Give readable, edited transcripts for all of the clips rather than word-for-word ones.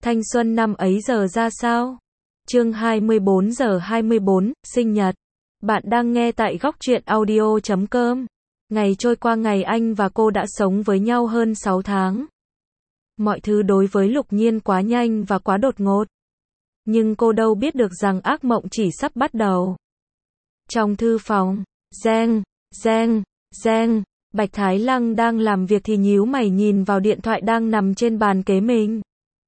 Thanh xuân năm ấy giờ ra sao? Chương 24 giờ 24, sinh nhật. Bạn đang nghe tại góc truyện audio.com. Ngày trôi qua ngày anh và cô đã sống với nhau hơn 6 tháng. Mọi thứ đối với Lục Nhiên quá nhanh và quá đột ngột. Nhưng cô đâu biết được rằng ác mộng chỉ sắp bắt đầu. Trong thư phòng, reng, Bạch Thái Lăng đang làm việc thì nhíu mày nhìn vào điện thoại đang nằm trên bàn kế mình.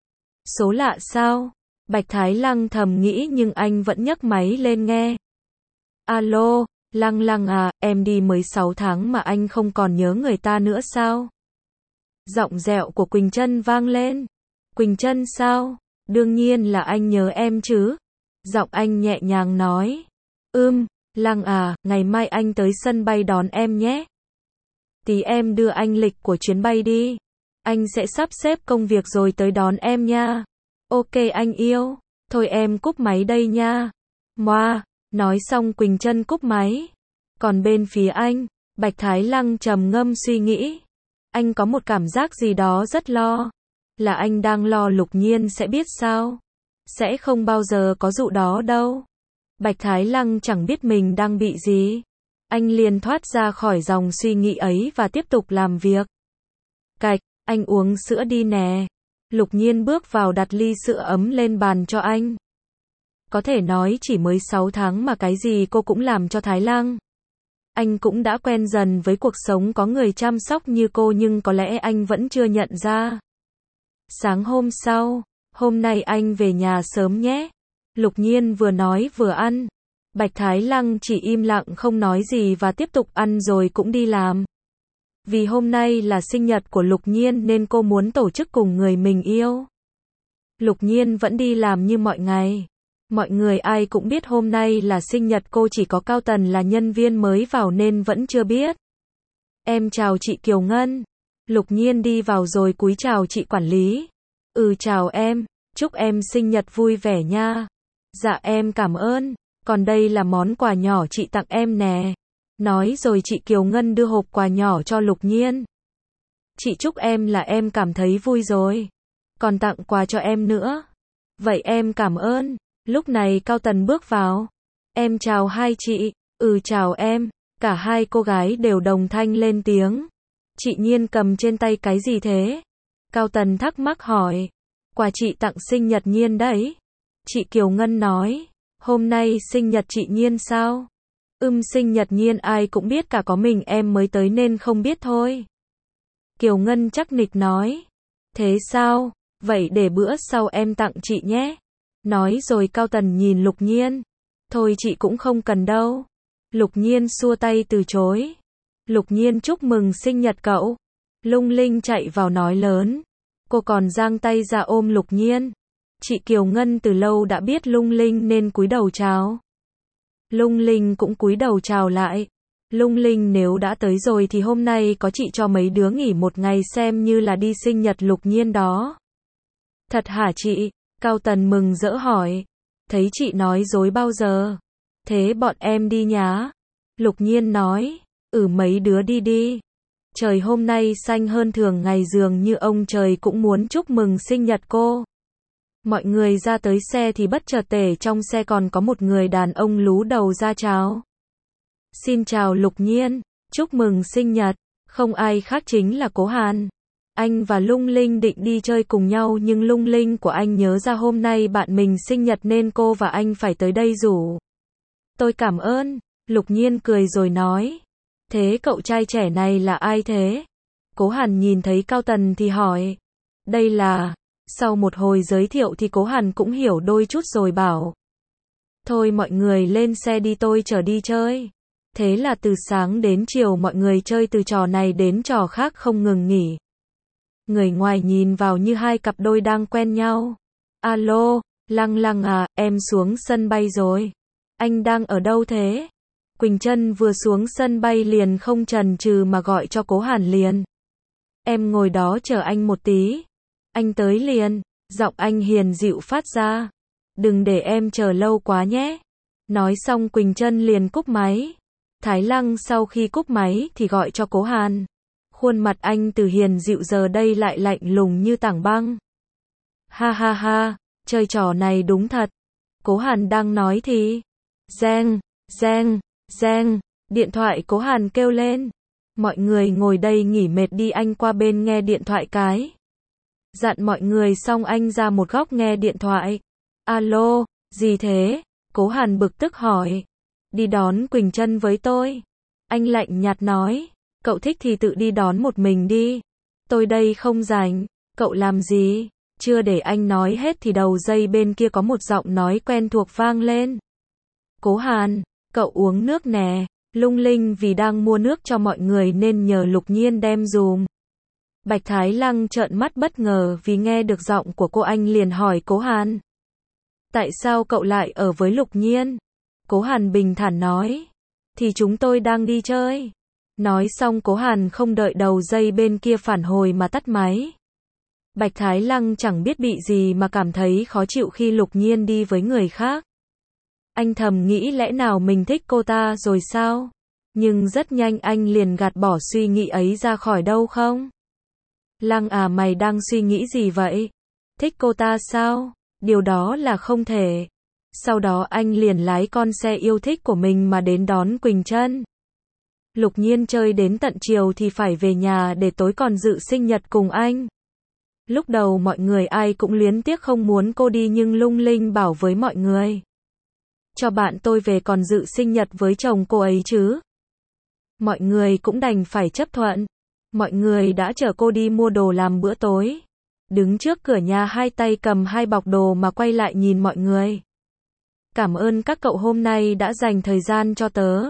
Số lạ sao? Bạch Thái Lăng thầm nghĩ nhưng anh vẫn nhấc máy lên nghe. Alo, Lăng à, em đi mới 6 tháng mà anh không còn nhớ người ta nữa sao? Giọng dẹo của Quỳnh Trân vang lên. Quỳnh Trân sao? Đương nhiên là anh nhớ em chứ. Giọng anh nhẹ nhàng nói. Lăng à, ngày mai anh tới sân bay đón em nhé. Tí em đưa anh lịch của chuyến bay đi. Anh sẽ sắp xếp công việc rồi tới đón em nha. Ok anh yêu. Thôi em cúp máy đây nha. Moa. Nói xong Quỳnh Trân cúp máy. Còn bên phía anh, Bạch Thái Lăng trầm ngâm suy nghĩ. Anh có một cảm giác gì đó rất lo. Là anh đang lo Lục Nhiên sẽ biết sao? Sẽ không bao giờ có dụ đó đâu. Bạch Thái Lăng chẳng biết mình đang bị gì. Anh liền thoát ra khỏi dòng suy nghĩ ấy và tiếp tục làm việc. Cạch, anh uống sữa đi nè. Lục Nhiên bước vào đặt ly sữa ấm lên bàn cho anh. Có thể nói chỉ mới 6 tháng mà cái gì cô cũng làm cho Thái Lăng. Anh cũng đã quen dần với cuộc sống có người chăm sóc như cô nhưng có lẽ anh vẫn chưa nhận ra. Sáng hôm sau, hôm nay anh về nhà sớm nhé. Lục Nhiên vừa nói vừa ăn. Bạch Thái Lăng chỉ im lặng không nói gì và tiếp tục ăn rồi cũng đi làm. Vì hôm nay là sinh nhật của Lục Nhiên nên cô muốn tổ chức cùng người mình yêu. Lục Nhiên vẫn đi làm như mọi ngày. Mọi người ai cũng biết hôm nay là sinh nhật cô, chỉ có Cao Tần là nhân viên mới vào nên vẫn chưa biết. Em chào chị Kiều Ngân. Lục Nhiên đi vào rồi cúi chào chị quản lý. Chào em, chúc em sinh nhật vui vẻ nha. Dạ em cảm ơn, còn đây là món quà nhỏ chị tặng em nè. Nói rồi chị Kiều Ngân đưa hộp quà nhỏ cho Lục Nhiên. Chị chúc em là em cảm thấy vui rồi. Còn tặng quà cho em nữa. Vậy em cảm ơn. Lúc này Cao Tần bước vào. Em chào hai chị. Chào em. Cả hai cô gái đều đồng thanh lên tiếng. Chị Nhiên cầm trên tay cái gì thế? Cao Tần thắc mắc hỏi. Quà chị tặng sinh nhật Nhiên đấy. Chị Kiều Ngân nói. Hôm nay sinh nhật chị Nhiên sao? Sinh nhật Nhiên ai cũng biết, cả có mình em mới tới nên không biết thôi. Kiều Ngân chắc nịch nói. Thế sao? Vậy để bữa sau em tặng chị nhé. Nói rồi Cao Tần nhìn Lục Nhiên. Thôi chị cũng không cần đâu. Lục Nhiên xua tay từ chối. Lục Nhiên chúc mừng sinh nhật cậu. Lung Linh chạy vào nói lớn. Cô còn giang tay ra ôm Lục Nhiên. Chị Kiều Ngân từ lâu đã biết Lung Linh nên cúi đầu chào. Lung Linh cũng cúi đầu chào lại. Lung Linh nếu đã tới rồi thì hôm nay có chị cho mấy đứa nghỉ một ngày xem như là đi sinh nhật Lục Nhiên đó. Thật hả chị? Cao Tần mừng rỡ hỏi. Thấy chị nói dối bao giờ? Thế bọn em đi nhá. Lục Nhiên nói. Mấy đứa đi đi. Trời hôm nay xanh hơn thường ngày, dường như ông trời cũng muốn chúc mừng sinh nhật cô. Mọi người ra tới xe thì bất chợt trong xe còn có một người đàn ông lú đầu ra chào. Xin chào Lục Nhiên, chúc mừng sinh nhật. Không ai khác chính là Cố Hàn. Anh và Lung Linh định đi chơi cùng nhau nhưng Lung Linh của anh nhớ ra hôm nay bạn mình sinh nhật nên cô và anh phải tới đây rủ. Tôi cảm ơn. Lục Nhiên cười rồi nói. Thế cậu trai trẻ này là ai thế? Cố Hàn nhìn thấy Cao Tần thì hỏi. Đây là... Sau một hồi giới thiệu thì Cố Hàn cũng hiểu đôi chút rồi bảo. Thôi mọi người lên xe đi, tôi chở đi chơi. Thế là từ sáng đến chiều mọi người chơi từ trò này đến trò khác không ngừng nghỉ. Người ngoài nhìn vào như hai cặp đôi đang quen nhau. Alo, Lăng à, em xuống sân bay rồi. Anh đang ở đâu thế? Quỳnh Trân vừa xuống sân bay liền không chần chừ mà gọi cho Cố Hàn liền. Em ngồi đó chờ anh một tí. Anh tới liền. Giọng anh hiền dịu phát ra. Đừng để em chờ lâu quá nhé. Nói xong Quỳnh Trân liền cúp máy. Thái Lăng sau khi cúp máy thì gọi cho Cố Hàn. Khuôn mặt anh từ hiền dịu giờ đây lại lạnh lùng như tảng băng. Ha ha ha, chơi trò này đúng thật. Cố Hàn đang nói thì reng, reng, reng, điện thoại Cố Hàn kêu lên. Mọi người ngồi đây nghỉ mệt đi, anh qua bên nghe điện thoại cái. Dặn mọi người xong anh ra một góc nghe điện thoại. Alo, gì thế? Cố Hàn bực tức hỏi. Đi đón Quỳnh Trân với tôi. Anh lạnh nhạt nói. Cậu thích thì tự đi đón một mình đi. Tôi đây không rảnh. Cậu làm gì? Chưa để anh nói hết thì đầu dây bên kia có một giọng nói quen thuộc vang lên. Cố Hàn, cậu uống nước nè. Lung Linh vì đang mua nước cho mọi người nên nhờ Lục Nhiên đem dùm. Bạch Thái Lăng trợn mắt bất ngờ vì nghe được giọng của cô, anh liền hỏi Cố Hàn. Tại sao cậu lại ở với Lục Nhiên? Cố Hàn bình thản nói. Thì chúng tôi đang đi chơi. Nói xong Cố Hàn không đợi đầu dây bên kia phản hồi mà tắt máy. Bạch Thái Lăng chẳng biết bị gì mà cảm thấy khó chịu khi Lục Nhiên đi với người khác. Anh thầm nghĩ lẽ nào mình thích cô ta rồi sao? Nhưng rất nhanh anh liền gạt bỏ suy nghĩ ấy ra khỏi đâu không? Lăng à, mày đang suy nghĩ gì vậy? Thích cô ta sao? Điều đó là không thể. Sau đó anh liền lái con xe yêu thích của mình mà đến đón Quỳnh Trân. Lục Nhiên chơi đến tận chiều thì phải về nhà để tối còn dự sinh nhật cùng anh. Lúc đầu mọi người ai cũng luyến tiếc không muốn cô đi, nhưng Lung Linh bảo với mọi người. Cho bạn tôi về còn dự sinh nhật với chồng cô ấy chứ. Mọi người cũng đành phải chấp thuận. Mọi người đã chở cô đi mua đồ làm bữa tối. Đứng trước cửa nhà hai tay cầm hai bọc đồ mà quay lại nhìn mọi người. Cảm ơn các cậu hôm nay đã dành thời gian cho tớ.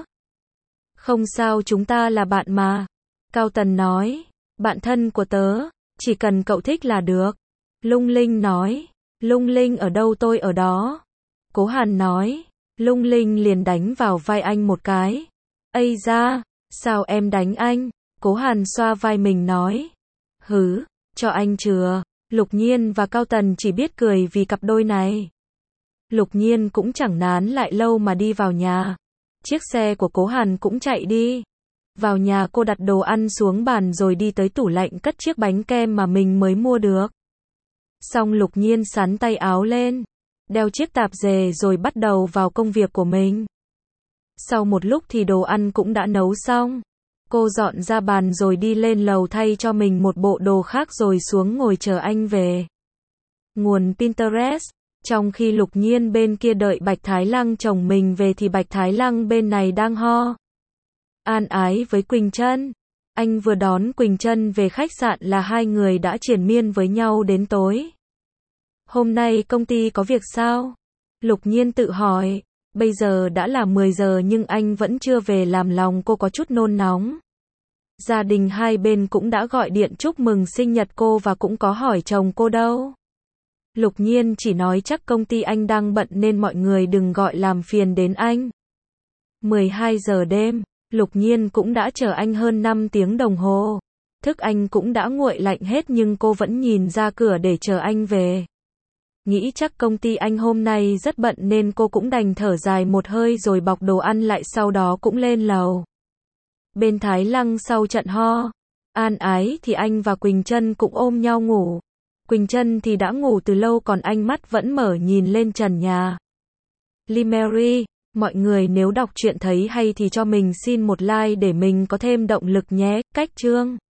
Không sao, chúng ta là bạn mà. Cao Tần nói. Bạn thân của tớ, chỉ cần cậu thích là được. Lung Linh nói. Lung Linh ở đâu tôi ở đó. Cố Hàn nói. Lung Linh liền đánh vào vai anh một cái. Ây da, sao em đánh anh? Cố Hàn xoa vai mình nói. Hứ, cho anh chừa. Lục Nhiên và Cao Tần chỉ biết cười vì cặp đôi này. Lục Nhiên cũng chẳng nán lại lâu mà đi vào nhà. Chiếc xe của Cố Hàn cũng chạy đi. Vào nhà cô đặt đồ ăn xuống bàn rồi đi tới tủ lạnh cất chiếc bánh kem mà mình mới mua được. Xong Lục Nhiên xắn tay áo lên, đeo chiếc tạp dề rồi bắt đầu vào công việc của mình. Sau một lúc thì đồ ăn cũng đã nấu xong. Cô dọn ra bàn rồi đi lên lầu thay cho mình một bộ đồ khác rồi xuống ngồi chờ anh về. Nguồn Pinterest. Trong khi Lục Nhiên bên kia đợi Bạch Thái Lăng chồng mình về thì Bạch Thái Lăng bên này đang ho an ái với Quỳnh Trân. Anh vừa đón Quỳnh Trân về khách sạn là hai người đã triền miên với nhau đến tối. Hôm nay công ty có việc sao? Lục Nhiên tự hỏi. Bây giờ đã là 10 giờ nhưng anh vẫn chưa về làm lòng cô có chút nôn nóng. Gia đình hai bên cũng đã gọi điện chúc mừng sinh nhật cô và cũng có hỏi chồng cô đâu. Lục Nhiên chỉ nói chắc công ty anh đang bận nên mọi người đừng gọi làm phiền đến anh. 12 giờ đêm, Lục Nhiên cũng đã chờ anh hơn 5 tiếng đồng hồ. Thức anh cũng đã nguội lạnh hết nhưng cô vẫn nhìn ra cửa để chờ anh về. Nghĩ chắc công ty anh hôm nay rất bận nên cô cũng đành thở dài một hơi rồi bọc đồ ăn lại, sau đó cũng lên lầu. Bên Thái Lăng sau trận ho an ái thì anh và Quỳnh Trân cũng ôm nhau ngủ. Quỳnh Trân thì đã ngủ từ lâu còn anh mắt vẫn mở nhìn lên trần nhà. Limeri, mọi người nếu đọc truyện thấy hay thì cho mình xin một like để mình có thêm động lực nhé. Cách chương